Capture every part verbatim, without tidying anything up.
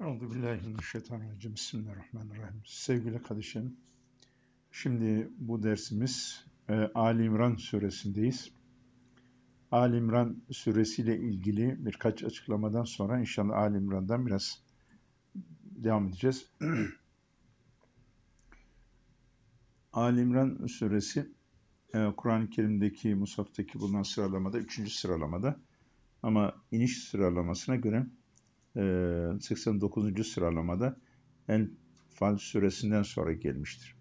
Euzubillahimineşşeytanirracim. Bismillahirrahmanirrahim. Sevgili kardeşlerim, şimdi bu dersimiz e, Ali İmran suresindeyiz. Ali İmran suresiyle ilgili birkaç açıklamadan sonra inşallah Ali İmran'dan biraz devam edeceğiz. Ali İmran suresi e, Kur'an-ı Kerim'deki, Musaf'taki bulunan sıralamada üçüncü sıralamada, ama iniş sıralamasına göre seksen dokuzuncu sıralamada Enfal suresinden sonra gelmiştir.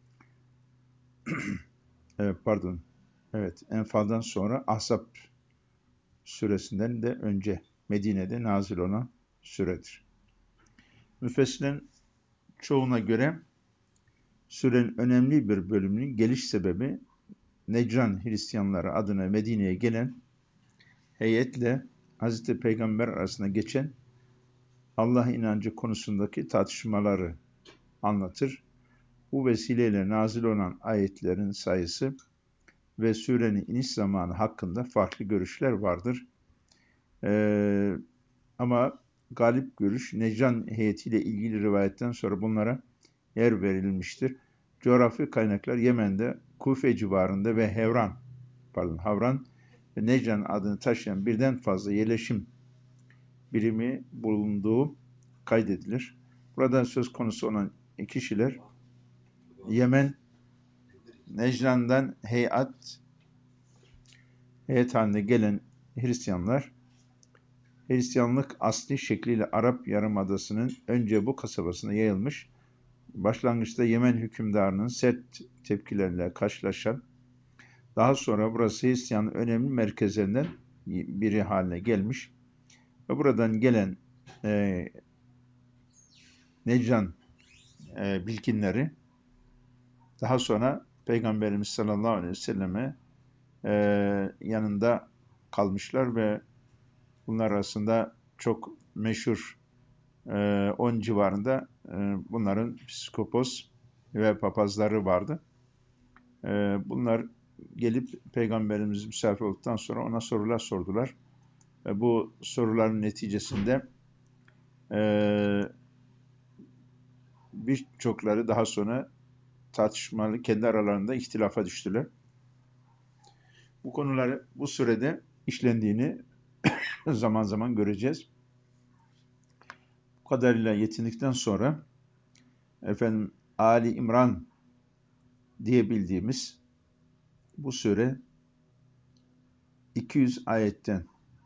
evet, pardon. Evet, Enfal'dan sonra Ahzab suresinden de önce Medine'de nazil olan suredir. Müfessirlerin çoğuna göre surenin önemli bir bölümünün geliş sebebi Necran Hristiyanları adına Medine'ye gelen heyetle Hazreti Peygamber arasında geçen Allah inancı konusundaki tartışmaları anlatır. Bu vesileyle nazil olan ayetlerin sayısı ve surenin iniş zamanı hakkında farklı görüşler vardır. Ee, ama galip görüş Necran heyetiyle ilgili rivayetten sonra bunlara yer verilmiştir. Coğrafi kaynaklar Yemen'de, Kufe civarında ve Hevran, pardon Havran ve Necran adını taşıyan birden fazla yerleşim birimi bulunduğu kaydedilir. Burada söz konusu olan kişiler Yemen, Necran'dan heyet, heyet haline gelen Hristiyanlar, Hristiyanlık asli şekliyle Arap Yarımadası'nın önce bu kasabasına yayılmış, başlangıçta Yemen hükümdarının sert tepkileriyle karşılaşan, daha sonra burası Hristiyanlığın önemli merkezlerinden biri haline gelmiş ve buradan gelen e, Necran e, bilginleri daha sonra Peygamberimiz sallallahu aleyhi ve selleme e, yanında kalmışlar ve bunlar arasında çok meşhur e, on civarında e, bunların psikopos ve papazları vardı. E, bunlar gelip Peygamberimiz misafir olduktan sonra ona sorular sordular. Ve bu soruların neticesinde e, birçokları daha sonra tartışmalı, kendi aralarında ihtilafa düştüler. Bu konuları bu sürede işlendiğini zaman zaman göreceğiz. Bu kadarıyla yetindikten sonra efendim Ali İmran diye bildiğimiz bu sure iki yüz ayetten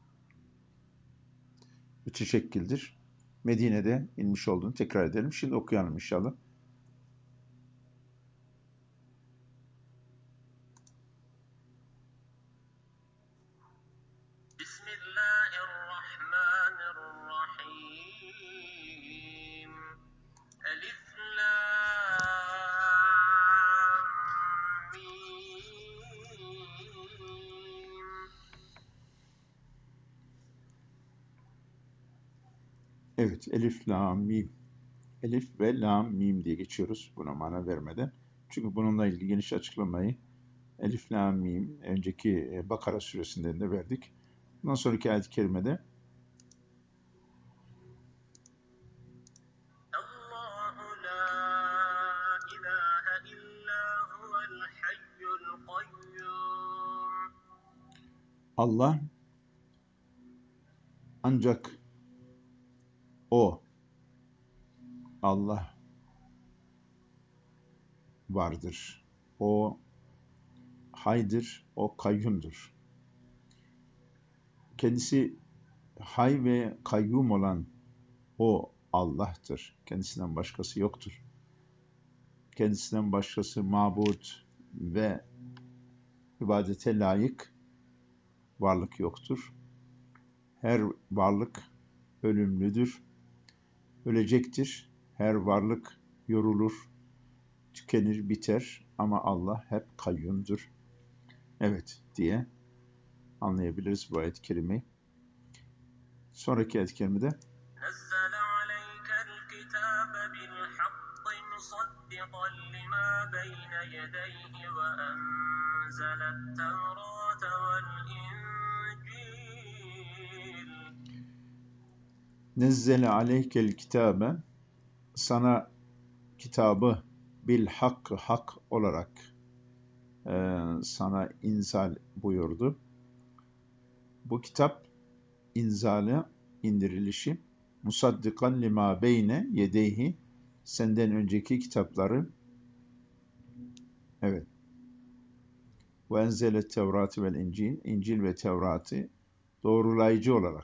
müteşekkildir. Medine'de inmiş olduğunu tekrar edelim. Şimdi okuyalım inşallah. Bismillahirrahmanirrahim. Elif lam mim. Evet, elif, lam, mim. Elif ve lam, mim diye geçiyoruz buna mana vermeden. Çünkü bununla ilgili geniş açıklamayı elif, lam, mim önceki Bakara suresinden de verdik. Bundan sonraki ayet-i kerimede Allahu la ilahe illa huvel hayyul kayyum. Allah ancak O, Allah vardır. O haydır, o kayyumdur. Kendisi hay ve kayyum olan o Allah'tır. Kendisinden başkası yoktur. Kendisinden başkası mabut ve ibadete layık varlık yoktur. Her varlık ölümlüdür, ölecektir. Her varlık yorulur, tükenir, biter ama Allah hep kayyumdur. Evet diye anlayabiliriz bu ayet-i kerimeyi. Sonraki ayet-i kerimede نزل عليك الكتاب بالحق مصدقا لما بين يديه وأنزل التوراة والإنجيل. Nezzele aleykel kitabe, sana kitabı bil hakkı, hak olarak e, sana inzal buyurdu. Bu kitap inzali, indirilişi, musaddikan lima beyne yedeyhi, senden önceki kitapları, evet, ve enzelet Tevratı vel İncil, İncil ve Tevrat'ı doğrulayıcı olarak.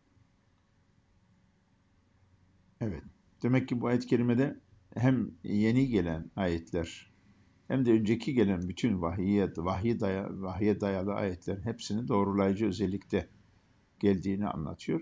Evet. Demek ki bu ayet-i kerimede hem yeni gelen ayetler hem de önceki gelen bütün vahiye, vahye, daya, vahye dayalı ayetlerin hepsinin doğrulayıcı özellikte geldiğini anlatıyor.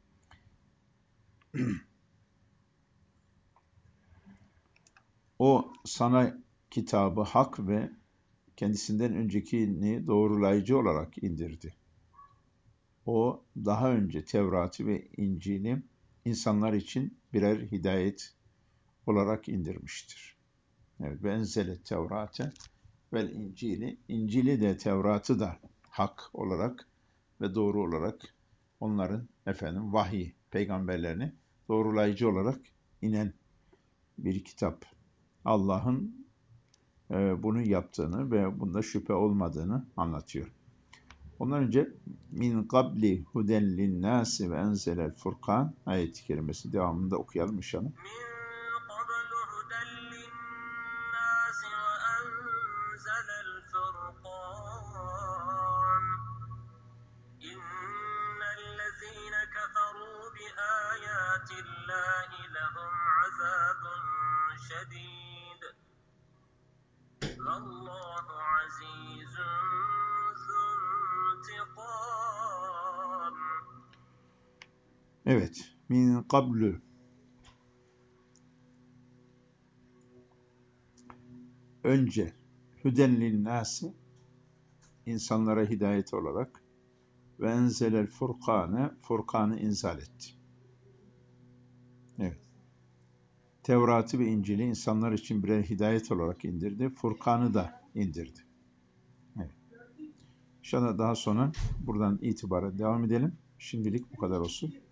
O sana kitabı hak ve kendisinden öncekini doğrulayıcı olarak indirdi. O daha önce Tevrat'ı ve İncil'i insanlar için birer hidayet olarak indirmiştir. Evet, ve enzelet Tevrat'e vel İncil'i, İncil'i de Tevrat'ı da hak olarak ve doğru olarak onların efendim vahiy, peygamberlerini doğrulayıcı olarak inen bir kitap. Allah'ın e, bunu yaptığını ve bunda şüphe olmadığını anlatıyor. Ondan önce min qabli huden linnâsi ve enzelel furkan ayet-i kerimesi devamında okuyalım inşallah. Evet, min qablu, önce, hüden linnâsi, insanlara hidayet olarak, ve enzelel furkâne, Furkan'ı inzal etti. Evet. Tevrat'ı ve İncil'i insanlar için birer hidayet olarak indirdi. Furkan'ı da indirdi. Evet. İnşallah daha sonra buradan itibaren devam edelim. Şimdilik bu kadar olsun.